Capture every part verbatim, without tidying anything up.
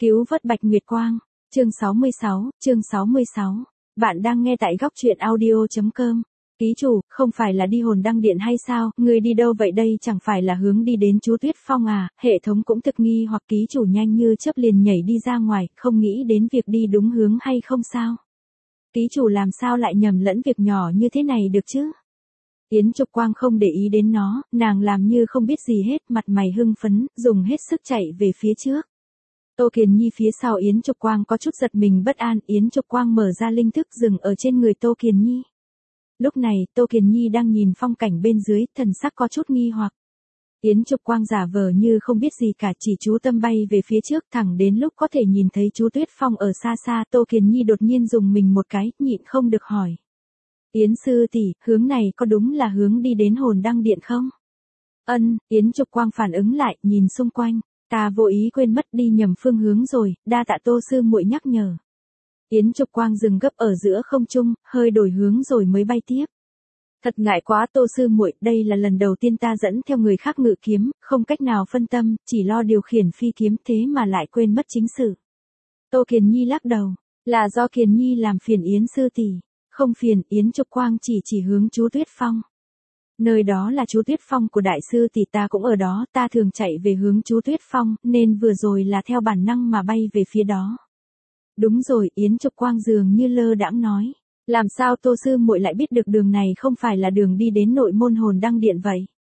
Cứu vớt Bạch Nguyệt Quang, chương sáu mươi sáu, chương sáu mươi sáu. Bạn đang nghe tại góc truyện audio chấm com. Ký chủ, không phải là đi hồn đăng điện hay sao, người đi đâu vậy đây, chẳng phải là hướng đi đến chú Tuyết Phong à, hệ thống cũng thực nghi hoặc ký chủ nhanh như chớp liền nhảy đi ra ngoài, không nghĩ đến việc đi đúng hướng hay không sao. Ký chủ làm sao lại nhầm lẫn việc nhỏ như thế này được chứ? Yến Trục Quang không để ý đến nó, nàng làm như không biết gì hết, mặt mày hưng phấn, dùng hết sức chạy về phía trước. Tô Kiền Nhi phía sau Yến Trục Quang có chút giật mình bất an, Yến Trục Quang mở ra linh thức dừng ở trên người Tô Kiền Nhi. Lúc này, Tô Kiền Nhi đang nhìn phong cảnh bên dưới, thần sắc có chút nghi hoặc. Yến Trục Quang giả vờ như không biết gì cả, chỉ chú tâm bay về phía trước, thẳng đến lúc có thể nhìn thấy chú Tuyết Phong ở xa xa, Tô Kiền Nhi đột nhiên dùng mình một cái, nhịn không được hỏi. Yến sư tỷ, hướng này có đúng là hướng đi đến hồn đăng điện không? Ân, Yến Trục Quang phản ứng lại, nhìn xung quanh. Ta vô ý quên mất đi nhầm phương hướng rồi, đa tạ Tô sư muội nhắc nhở. Yến Trục Quang dừng gấp ở giữa không trung, hơi đổi hướng rồi mới bay tiếp. Thật ngại quá Tô sư muội, đây là lần đầu tiên ta dẫn theo người khác ngự kiếm, không cách nào phân tâm, chỉ lo điều khiển phi kiếm thế mà lại quên mất chính sự. Tô Kiền Nhi lắc đầu, là do Kiền Nhi làm phiền Yến sư tỷ. Không phiền, Yến Trục Quang chỉ chỉ hướng chú Tuyết Phong. Nơi đó là chú Tuyết Phong của đại sư tỷ, ta cũng ở đó, ta thường chạy về hướng chú Tuyết Phong, nên vừa rồi là theo bản năng mà bay về phía đó. Đúng rồi, Yến Trục Quang dường như lơ đãng nói. Làm sao Tô sư muội lại biết được đường này không phải là đường đi đến nội môn hồn đăng điện vậy?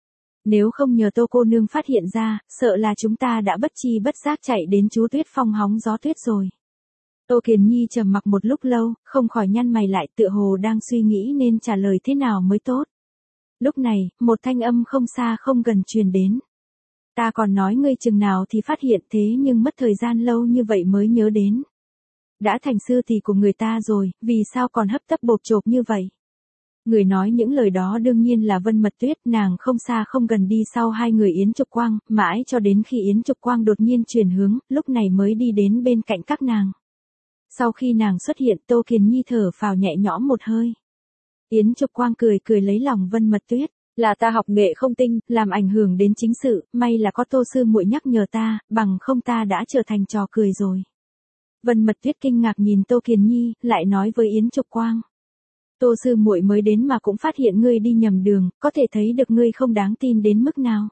Nếu không nhờ Tô cô nương phát hiện ra, sợ là chúng ta đã bất chi bất giác chạy đến chú Tuyết Phong hóng gió tuyết rồi. Tô Kiền Nhi trầm mặc một lúc lâu, không khỏi nhăn mày lại, tựa hồ đang suy nghĩ nên trả lời thế nào mới tốt. Lúc này, một thanh âm không xa không gần truyền đến. Ta còn nói ngươi chừng nào thì phát hiện, thế nhưng mất thời gian lâu như vậy mới nhớ đến. Đã thành sư tỷ của người ta rồi, vì sao còn hấp tấp bột chộp như vậy? Người nói những lời đó đương nhiên là Vân Mật Tuyết, nàng không xa không gần đi sau hai người Yến Trục Quang, mãi cho đến khi Yến Trục Quang đột nhiên chuyển hướng, lúc này mới đi đến bên cạnh các nàng. Sau khi nàng xuất hiện, Tô Kiền Nhi thở phào nhẹ nhõm một hơi. Yến Trục Quang cười cười lấy lòng Vân Mật Tuyết, là ta học nghệ không tinh, làm ảnh hưởng đến chính sự, may là có Tô sư muội nhắc nhở ta, bằng không ta đã trở thành trò cười rồi. Vân Mật Tuyết kinh ngạc nhìn Tô Kiền Nhi, lại nói với Yến Trục Quang. Tô sư muội mới đến mà cũng phát hiện ngươi đi nhầm đường, có thể thấy được ngươi không đáng tin đến mức nào.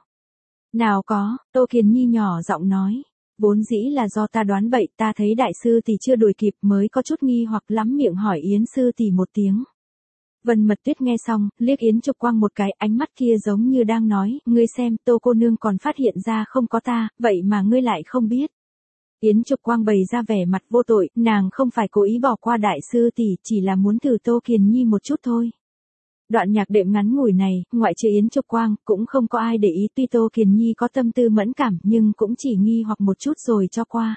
Nào có, Tô Kiền Nhi nhỏ giọng nói. Vốn dĩ là do ta đoán bậy, ta thấy đại sư thì chưa đuổi kịp mới có chút nghi hoặc lắm miệng hỏi Yến sư tỷ một tiếng. Vân Mật Tuyết nghe xong, liếc Yến Trục Quang một cái, ánh mắt kia giống như đang nói, ngươi xem, Tô cô nương còn phát hiện ra không có ta, vậy mà ngươi lại không biết. Yến Trục Quang bày ra vẻ mặt vô tội, nàng không phải cố ý bỏ qua đại sư tỷ, chỉ là muốn thử Tô Kiền Nhi một chút thôi. Đoạn nhạc đệm ngắn ngủi này, ngoại trừ Yến Trục Quang, cũng không có ai để ý, tuy Tô Kiền Nhi có tâm tư mẫn cảm, nhưng cũng chỉ nghi hoặc một chút rồi cho qua.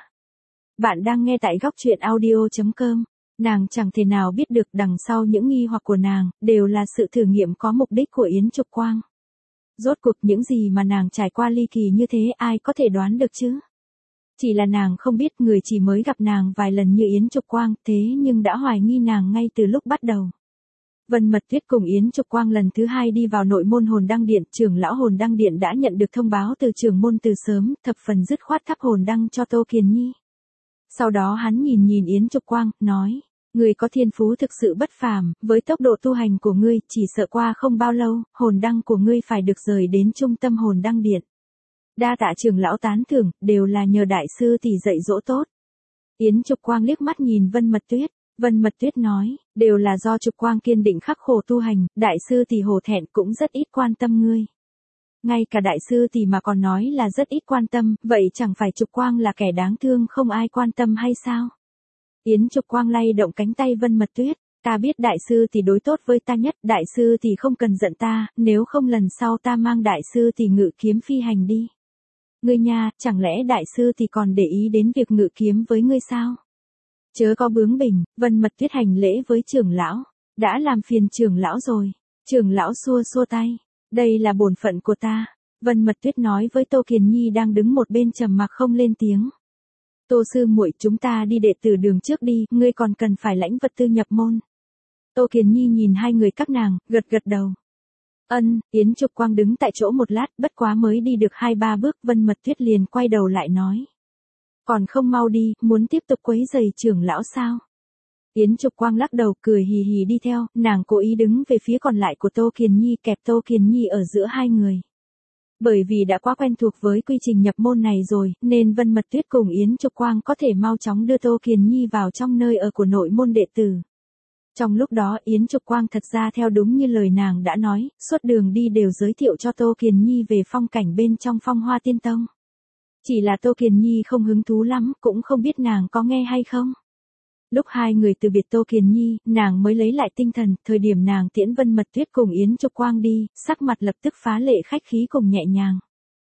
Bạn đang nghe tại góc truyện audio chấm com. Nàng chẳng thể nào biết được đằng sau những nghi hoặc của nàng, đều là sự thử nghiệm có mục đích của Yến Trục Quang. Rốt cuộc những gì mà nàng trải qua ly kỳ như thế ai có thể đoán được chứ? Chỉ là nàng không biết người chỉ mới gặp nàng vài lần như Yến Trục Quang, thế nhưng đã hoài nghi nàng ngay từ lúc bắt đầu. Vân Mật Tuyết cùng Yến Trục Quang lần thứ hai đi vào nội môn hồn đăng điện, trưởng lão hồn đăng điện đã nhận được thông báo từ trưởng môn từ sớm, thập phần dứt khoát thắp hồn đăng cho Tô Kiền Nhi. Sau đó hắn nhìn nhìn Yến Trục Quang, nói, người có thiên phú thực sự bất phàm, với tốc độ tu hành của ngươi, chỉ sợ qua không bao lâu, hồn đăng của ngươi phải được rời đến trung tâm hồn đăng điện. Đa tạ trưởng lão tán thưởng, đều là nhờ đại sư tỷ dạy dỗ tốt. Yến Trục Quang liếc mắt nhìn Vân Mật Tuyết. Vân Mật Tuyết nói, đều là do Trục Quang kiên định khắc khổ tu hành, đại sư tỷ hổ thẹn cũng rất ít quan tâm ngươi. Ngay cả đại sư tỷ mà còn nói là rất ít quan tâm, vậy chẳng phải Trục Quang là kẻ đáng thương không ai quan tâm hay sao? Yến Trục Quang lay động cánh tay Vân Mật Tuyết, ta biết đại sư tỷ đối tốt với ta nhất, đại sư tỷ không cần giận ta, nếu không lần sau ta mang đại sư tỷ ngự kiếm phi hành đi. Ngươi nha, chẳng lẽ đại sư tỷ còn để ý đến việc ngự kiếm với ngươi sao? Chớ có bướng bỉnh, Vân Mật Tuyết hành lễ với trưởng lão, đã làm phiền trưởng lão rồi. Trưởng lão xua xua tay, đây là bổn phận của ta. Vân Mật Tuyết nói với Tô Kiền Nhi đang đứng một bên trầm mặc không lên tiếng. Tô sư muội, chúng ta đi đệ tử đường trước đi, ngươi còn cần phải lãnh vật tư nhập môn. Tô Kiền Nhi nhìn hai người các nàng, gật gật đầu. Ân, Yến Trục Quang đứng tại chỗ một lát, bất quá mới đi được hai ba bước, Vân Mật Tuyết liền quay đầu lại nói. Còn không mau đi, muốn tiếp tục quấy rầy trưởng lão sao? Yến Trục Quang lắc đầu cười hì hì đi theo, nàng cố ý đứng về phía còn lại của Tô Kiền Nhi kẹp Tô Kiền Nhi ở giữa hai người. Bởi vì đã quá quen thuộc với quy trình nhập môn này rồi, nên Vân Mật Tuyết cùng Yến Trục Quang có thể mau chóng đưa Tô Kiền Nhi vào trong nơi ở của nội môn đệ tử. Trong lúc đó Yến Trục Quang thật ra theo đúng như lời nàng đã nói, suốt đường đi đều giới thiệu cho Tô Kiền Nhi về phong cảnh bên trong Phong Hoa Tiên Tông. Chỉ là Tô Kiền Nhi không hứng thú lắm, cũng không biết nàng có nghe hay không. Lúc hai người từ biệt Tô Kiền Nhi, nàng mới lấy lại tinh thần, thời điểm nàng tiễn Vân Mật Tuyết cùng Yến Trục Quang đi, sắc mặt lập tức phá lệ khách khí cùng nhẹ nhàng.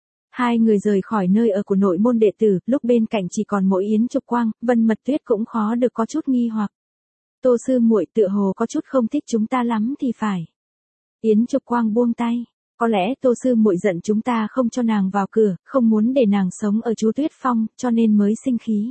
Hai người rời khỏi nơi ở của nội môn đệ tử, lúc bên cạnh chỉ còn mỗi Yến Trục Quang, Vân Mật Tuyết cũng khó được có chút nghi hoặc. Tô sư muội tựa hồ có chút không thích chúng ta lắm thì phải. Yến Trục Quang buông tay, có lẽ Tô sư muội giận chúng ta không cho nàng vào cửa, không muốn để nàng sống ở Chú Tuyết Phong, cho nên mới sinh khí.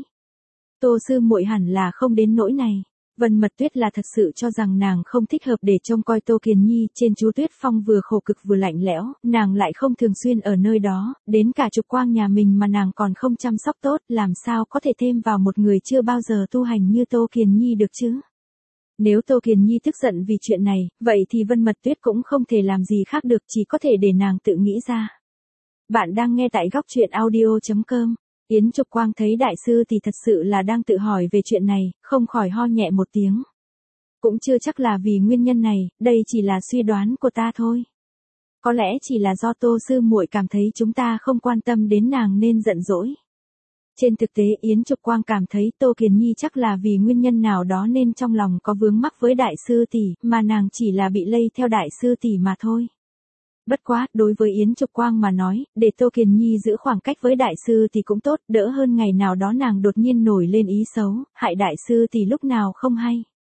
Tô sư muội hẳn là không đến nỗi này. Vân Mật Tuyết là thật sự cho rằng nàng không thích hợp để trông coi Tô Kiền Nhi, trên Chú Tuyết Phong vừa khổ cực vừa lạnh lẽo, nàng lại không thường xuyên ở nơi đó, đến cả Trục Quang nhà mình mà nàng còn không chăm sóc tốt, làm sao có thể thêm vào một người chưa bao giờ tu hành như Tô Kiền Nhi được chứ? Nếu Tô Kiền Nhi tức giận vì chuyện này, vậy thì Vân Mật Tuyết cũng không thể làm gì khác được, chỉ có thể để nàng tự nghĩ ra. Bạn đang nghe tại góc truyện audio chấm com. Yến Trục Quang thấy đại sư thì thật sự là đang tự hỏi về chuyện này, không khỏi ho nhẹ một tiếng. Cũng chưa chắc là vì nguyên nhân này, đây chỉ là suy đoán của ta thôi. Có lẽ chỉ là do Tô sư muội cảm thấy chúng ta không quan tâm đến nàng nên giận dỗi. Trên thực tế Yến Trục Quang cảm thấy Tô Kiền Nhi chắc là vì nguyên nhân nào đó nên trong lòng có vướng mắc với đại sư tỷ, mà nàng chỉ là bị lây theo đại sư tỷ mà thôi. Bất quá, đối với Yến Trục Quang mà nói, để Tô Kiền Nhi giữ khoảng cách với đại sư thì cũng tốt, đỡ hơn ngày nào đó nàng đột nhiên nổi lên ý xấu, hại đại sư thì lúc nào không hay.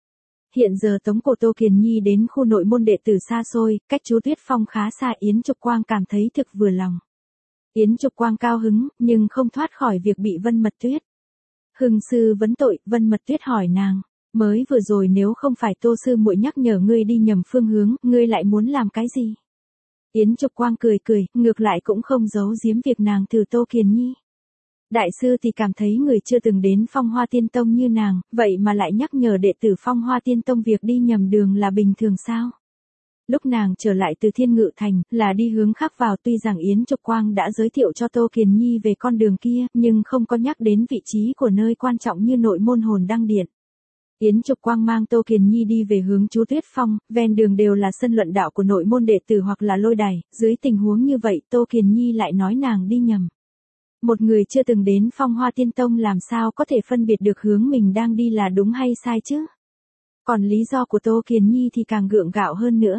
Hiện giờ tống cổ Tô Kiền Nhi đến khu nội môn đệ tử xa xôi, cách Chú Tuyết Phong khá xa, Yến Trục Quang cảm thấy thực vừa lòng. Yến Trục Quang cao hứng, nhưng không thoát khỏi việc bị Vân Mật Tuyết hưng sư vấn tội. Vân Mật Tuyết hỏi nàng, mới vừa rồi nếu không phải Tô sư muội nhắc nhở ngươi đi nhầm phương hướng, ngươi lại muốn làm cái gì? Yến Trục Quang cười cười, ngược lại cũng không giấu giếm việc nàng thử Tô Kiền Nhi. Đại sư thì cảm thấy người chưa từng đến Phong Hoa Tiên Tông như nàng, vậy mà lại nhắc nhở đệ tử Phong Hoa Tiên Tông việc đi nhầm đường là bình thường sao? Lúc nàng trở lại từ Thiên Ngự Thành, là đi hướng khác vào, tuy rằng Yến Trục Quang đã giới thiệu cho Tô Kiền Nhi về con đường kia, nhưng không có nhắc đến vị trí của nơi quan trọng như nội môn Hồn Đăng Điện. Yến Trục Quang mang Tô Kiền Nhi đi về hướng Chú Tuyết Phong, ven đường đều là sân luận đạo của nội môn đệ tử hoặc là lôi đài, dưới tình huống như vậy Tô Kiền Nhi lại nói nàng đi nhầm. Một người chưa từng đến Phong Hoa Tiên Tông làm sao có thể phân biệt được hướng mình đang đi là đúng hay sai chứ? Còn lý do của Tô Kiền Nhi thì càng gượng gạo hơn nữa.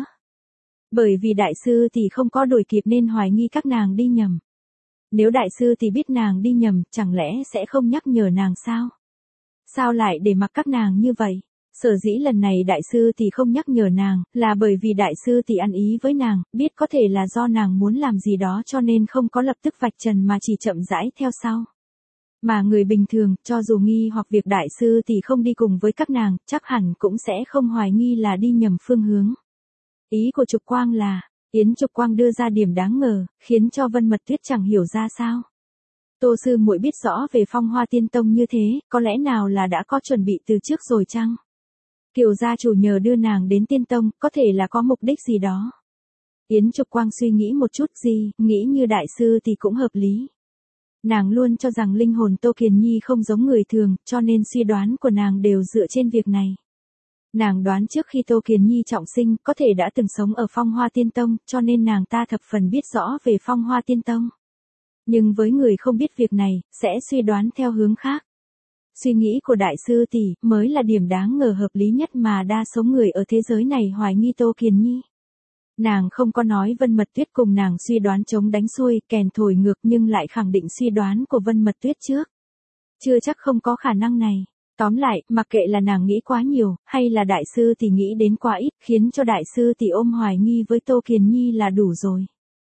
Bởi vì đại sư thì không có đuổi kịp nên hoài nghi các nàng đi nhầm. Nếu đại sư thì biết nàng đi nhầm, chẳng lẽ sẽ không nhắc nhở nàng sao? Sao lại để mặc các nàng như vậy? Sở dĩ lần này đại sư thì không nhắc nhở nàng, là bởi vì đại sư thì ăn ý với nàng, biết có thể là do nàng muốn làm gì đó cho nên không có lập tức vạch trần mà chỉ chậm rãi theo sau. Mà người bình thường, cho dù nghi hoặc việc đại sư thì không đi cùng với các nàng, chắc hẳn cũng sẽ không hoài nghi là đi nhầm phương hướng. Ý của Trục Quang là, Yến Trục Quang đưa ra điểm đáng ngờ, khiến cho Vân Mật Tuyết chẳng hiểu ra sao. Tô sư muội biết rõ về Phong Hoa Tiên Tông như thế, có lẽ nào là đã có chuẩn bị từ trước rồi chăng? Kiều gia chủ nhờ đưa nàng đến Tiên Tông, có thể là có mục đích gì đó. Yến Trục Quang suy nghĩ một chút gì, nghĩ như đại sư thì cũng hợp lý. Nàng luôn cho rằng linh hồn Tô Kiền Nhi không giống người thường, cho nên suy đoán của nàng đều dựa trên việc này. Nàng đoán trước khi Tô Kiền Nhi trọng sinh, có thể đã từng sống ở Phong Hoa Tiên Tông, cho nên nàng ta thập phần biết rõ về Phong Hoa Tiên Tông. Nhưng với người không biết việc này, sẽ suy đoán theo hướng khác. Suy nghĩ của đại sư tỷ mới là điểm đáng ngờ hợp lý nhất mà đa số người ở thế giới này hoài nghi Tô Kiền Nhi. Nàng không có nói Vân Mật Tuyết cùng nàng suy đoán chống đánh xuôi, kèn thổi ngược, nhưng lại khẳng định suy đoán của Vân Mật Tuyết trước. Chưa chắc không có khả năng này. Tóm lại, mặc kệ là nàng nghĩ quá nhiều, hay là đại sư thì nghĩ đến quá ít, khiến cho đại sư thì ôm hoài nghi với Tô Kiền Nhi là đủ rồi.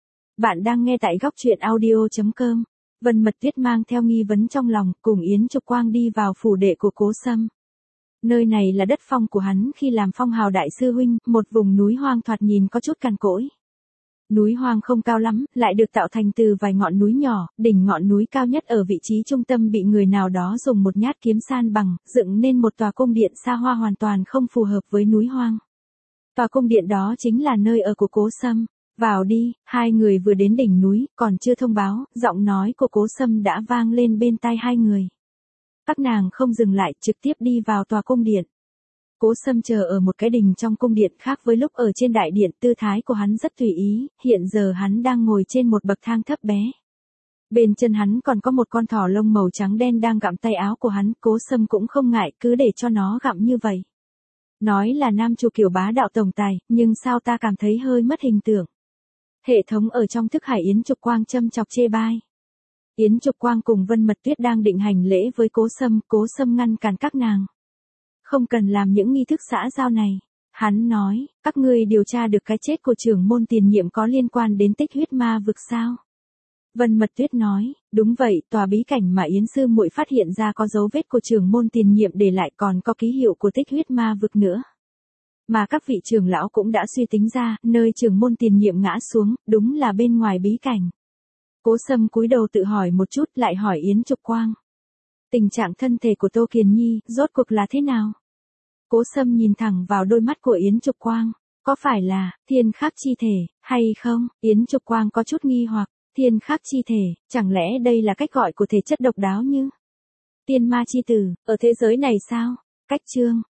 Bạn đang nghe tại góc truyện audio chấm com. Vân Mật Tuyết mang theo nghi vấn trong lòng, cùng Yến Trục Quang đi vào phủ đệ của Cố Sâm. Nơi này là đất phong của hắn khi làm phong hào đại sư huynh, một vùng núi hoang thoạt nhìn có chút cằn cỗi. Núi hoang không cao lắm, lại được tạo thành từ vài ngọn núi nhỏ, đỉnh ngọn núi cao nhất ở vị trí trung tâm bị người nào đó dùng một nhát kiếm san bằng, dựng nên một tòa cung điện xa hoa hoàn toàn không phù hợp với núi hoang. Tòa cung điện đó chính là nơi ở của Cố Sâm. Vào đi, hai người vừa đến đỉnh núi, còn chưa thông báo, giọng nói của Cố Sâm đã vang lên bên tai hai người. Các nàng không dừng lại, trực tiếp đi vào tòa cung điện. Cố Sâm chờ ở một cái đình trong cung điện khác với lúc ở trên đại điện, tư thái của hắn rất tùy ý, hiện giờ hắn đang ngồi trên một bậc thang thấp bé. Bên chân hắn còn có một con thỏ lông màu trắng đen đang gặm tay áo của hắn, Cố Sâm cũng không ngại, cứ để cho nó gặm như vậy. Nói là nam chủ kiểu bá đạo tổng tài, nhưng sao ta cảm thấy hơi mất hình tượng. Hệ thống ở trong thức hải Yến Trục Quang châm chọc chê bai. Yến Trục Quang cùng Vân Mật Tuyết đang định hành lễ với Cố Sâm, Cố Sâm ngăn cản các nàng. Không cần làm những nghi thức xã giao này. Hắn nói, các ngươi điều tra được cái chết của trưởng môn tiền nhiệm có liên quan đến Tích Huyết Ma Vực sao? Vân Mật Tuyết nói, đúng vậy, tòa bí cảnh mà Yến sư muội phát hiện ra có dấu vết của trưởng môn tiền nhiệm để lại, còn có ký hiệu của Tích Huyết Ma Vực nữa. Mà các vị trưởng lão cũng đã suy tính ra, nơi trưởng môn tiền nhiệm ngã xuống, đúng là bên ngoài bí cảnh. Cố Sâm cúi đầu tự hỏi một chút, lại hỏi Yến Trục Quang. Tình trạng thân thể của Tô Kiền Nhi, rốt cuộc là thế nào? Cố Sâm nhìn thẳng vào đôi mắt của Yến Trục Quang. Có phải là, thiên khắc chi thể, hay không? Yến Trục Quang có chút nghi hoặc, thiên khắc chi thể, chẳng lẽ đây là cách gọi của thể chất độc đáo như tiên ma chi tử, ở thế giới này sao? Cách chương.